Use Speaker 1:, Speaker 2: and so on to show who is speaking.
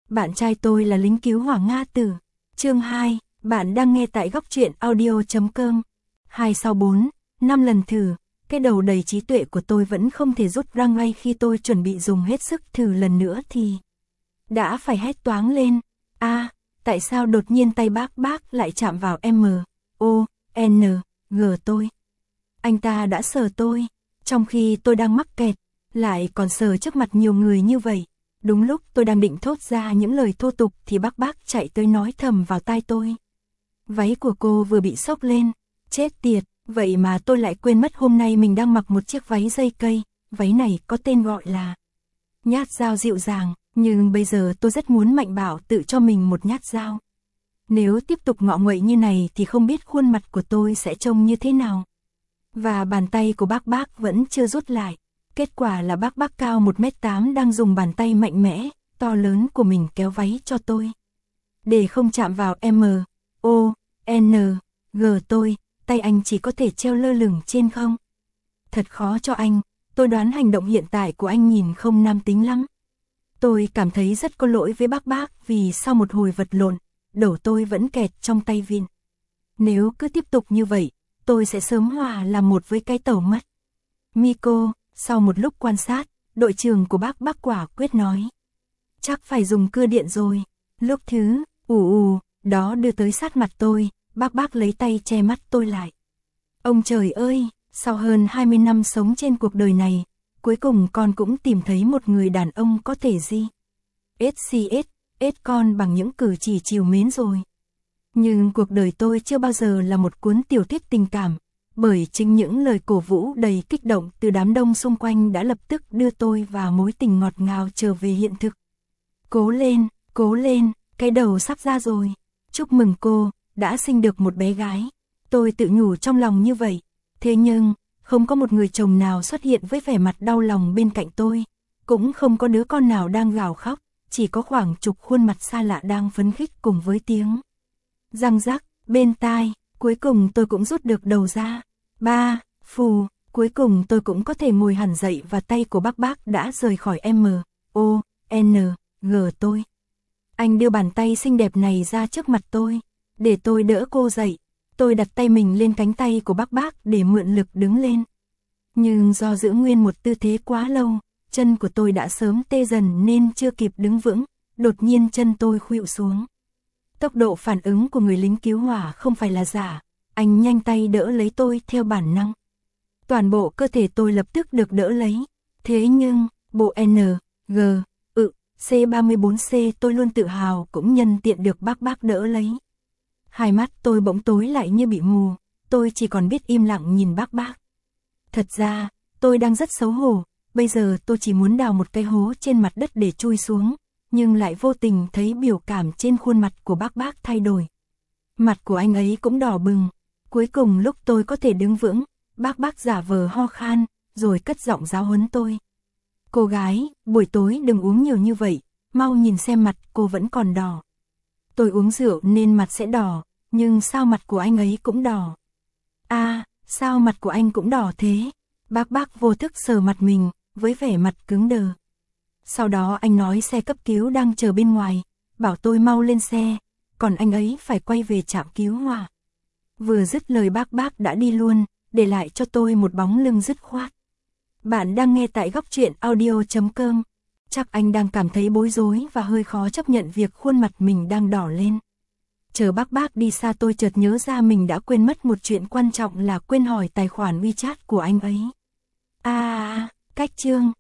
Speaker 1: bạn trai tôi là lính cứu hỏa Nga Tử. Chương 2, bạn đang nghe tại góc truyện audio.com. 2 sau 4, 5 lần thử, cái đầu đầy trí tuệ của tôi vẫn không thể rút ra ngay khi tôi chuẩn bị dùng hết sức thử lần nữa thì đã phải hét toáng lên. Tại sao đột nhiên tay bác lại chạm vào M-O-N-G tôi? Anh ta đã sờ tôi, trong khi tôi đang mắc kẹt, lại còn sờ trước mặt nhiều người như vậy. Đúng lúc tôi đang định thốt ra những lời thô tục thì bác chạy tới nói thầm vào tai tôi. Váy của cô vừa bị xốc lên, chết tiệt, vậy mà tôi lại quên mất hôm nay mình đang mặc một chiếc váy dây cây, váy này có tên gọi là nhát dao dịu dàng, nhưng bây giờ tôi rất muốn mạnh bạo tự cho mình một nhát dao. Nếu tiếp tục ngọ nguậy như này thì không biết khuôn mặt của tôi sẽ trông như thế nào. Và bàn tay của bác vẫn chưa rút lại. Kết quả là bác cao 1m8 đang dùng bàn tay mạnh mẽ, to lớn của mình kéo váy cho tôi. Để không chạm vào M-O-N-G tôi, tay anh chỉ có thể treo lơ lửng trên không. Thật khó cho anh, tôi đoán hành động hiện tại của anh nhìn không nam tính lắm. Tôi cảm thấy rất có lỗi với bác vì sau một hồi vật lộn, đầu tôi vẫn kẹt trong tay vịn. Nếu cứ tiếp tục như vậy, tôi sẽ sớm hòa làm một với cái tàu mất. Miko, sau một lúc quan sát, đội trưởng của bác quả quyết nói. Chắc phải dùng cưa điện rồi. Lúc thứ, đó đưa tới sát mặt tôi, bác lấy tay che mắt tôi lại. Ông trời ơi, sau hơn 20 năm sống trên cuộc đời này, cuối cùng con cũng tìm thấy một người đàn ông có thể SCS con bằng những cử chỉ trìu mến rồi. Nhưng cuộc đời tôi chưa bao giờ là một cuốn tiểu thuyết tình cảm, bởi chính những lời cổ vũ đầy kích động từ đám đông xung quanh đã lập tức đưa tôi vào mối tình ngọt ngào trở về hiện thực. Cố lên, cái đầu sắp ra rồi. Chúc mừng cô, đã sinh được một bé gái. Tôi tự nhủ trong lòng như vậy. Thế nhưng, không có một người chồng nào xuất hiện với vẻ mặt đau lòng bên cạnh tôi. Cũng không có đứa con nào đang gào khóc, chỉ có khoảng chục khuôn mặt xa lạ đang phấn khích cùng với tiếng răng rắc bên tai. Cuối cùng tôi cũng rút được đầu ra. Cuối cùng tôi cũng có thể ngồi hẳn dậy và tay của bác đã rời khỏi M-O-N-G tôi. Anh đưa bàn tay xinh đẹp này ra trước mặt tôi, để tôi đỡ cô dậy. Tôi đặt tay mình lên cánh tay của bác để mượn lực đứng lên. Nhưng do giữ nguyên một tư thế quá lâu, chân của tôi đã sớm tê dần nên chưa kịp đứng vững, đột nhiên chân tôi khuỵu xuống. Tốc độ phản ứng của người lính cứu hỏa không phải là giả, anh nhanh tay đỡ lấy tôi theo bản năng. Toàn bộ cơ thể tôi lập tức được đỡ lấy, thế nhưng, bộ C34C tôi luôn tự hào cũng nhân tiện được bác đỡ lấy. Hai mắt tôi bỗng tối lại như bị mù, tôi chỉ còn biết im lặng nhìn bác. Thật ra, tôi đang rất xấu hổ, bây giờ tôi chỉ muốn đào một cái hố trên mặt đất để chui xuống, nhưng lại vô tình thấy biểu cảm trên khuôn mặt của bác thay đổi. Mặt của anh ấy cũng đỏ bừng. Cuối cùng lúc tôi có thể đứng vững, bác giả vờ ho khan, rồi cất giọng giáo huấn tôi. Cô gái, buổi tối đừng uống nhiều như vậy, mau nhìn xem mặt cô vẫn còn đỏ. Tôi uống rượu nên mặt sẽ đỏ, nhưng sao mặt của anh ấy cũng đỏ? Sao mặt của anh cũng đỏ thế? Bác vô thức sờ mặt mình, với vẻ mặt cứng đờ. Sau đó anh nói xe cấp cứu đang chờ bên ngoài, bảo tôi mau lên xe, còn anh ấy phải quay về trạm cứu hỏa. Vừa dứt lời bác đã đi luôn, để lại cho tôi một bóng lưng dứt khoát. Bạn đang nghe tại góc truyện audio.com. Chắc anh đang cảm thấy bối rối và hơi khó chấp nhận việc khuôn mặt mình đang đỏ lên. Chờ bác đi xa tôi chợt nhớ ra mình đã quên mất một chuyện quan trọng là quên hỏi tài khoản WeChat của anh ấy. Cách chương